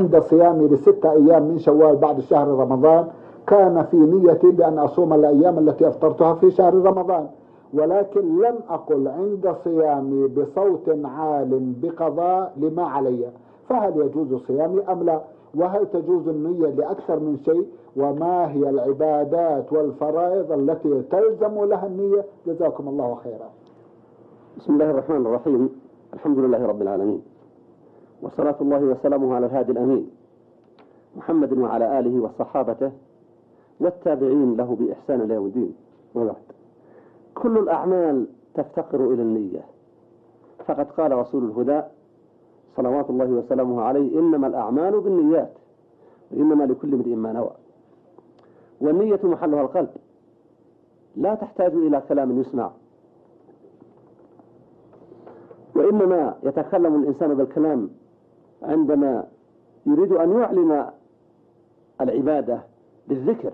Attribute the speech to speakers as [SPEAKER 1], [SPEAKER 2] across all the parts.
[SPEAKER 1] عند صيامي ل6 أيام من شوال بعد شهر رمضان كان في نيتي بأن أصوم الأيام التي أفطرتها في شهر رمضان، ولكن لم أقل عند صيامي بصوت عال بقضاء لما علي، فهل يجوز صيامي أم لا؟ وهل تجوز النية لأكثر من شيء؟ وما هي العبادات والفرائض التي تلزم لها النية؟ جزاكم الله خيرا.
[SPEAKER 2] بسم الله الرحمن الرحيم. الحمد لله رب العالمين، وصلاة الله وسلامه على الهادي الأمين محمد وعلى آله وصحابته والتابعين له بإحسان إلى يوم الدين. وبعد، كل الأعمال تفتقر إلى النية، فقد قال رسول الهدى صلوات الله وسلامه عليه: إنما الأعمال بالنيات وإنما لكل امرئ ما نوى. والنية محلها القلب، لا تحتاج إلى كلام يسمع، وإنما يتكلم الإنسان بالكلام عندما يريد أن يعلن العبادة بالذكر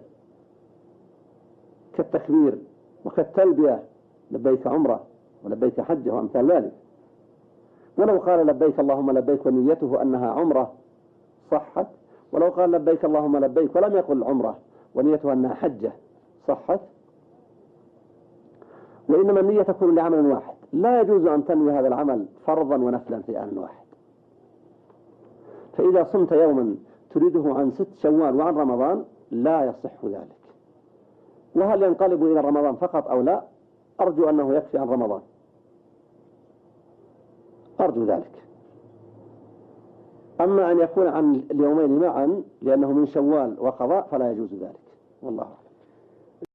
[SPEAKER 2] كالتكبير وكالتلبية: لبيك عمره ولبيك حجه وأمثال ذلك. ولو قال لبيك اللهم لبيك ونيته أنها عمره صحت، ولو قال لبيك اللهم لبيك ولم يقل عمره ونيته أنها حجه صحت. وإنما النية تكون لعمل واحد، لا يجوز أن تنوي هذا العمل فرضا ونفلا في آن واحد. فإذا صمت يوما تريده عن 6 شوال وعن رمضان لا يصح ذلك. وهل ينقلب إلى رمضان فقط أو لا؟ أرجو أنه يكفي عن رمضان، أرجو ذلك. أما أن يكون عن اليومين معا لأنه من شوال وقضاء فلا يجوز ذلك، والله أعلم.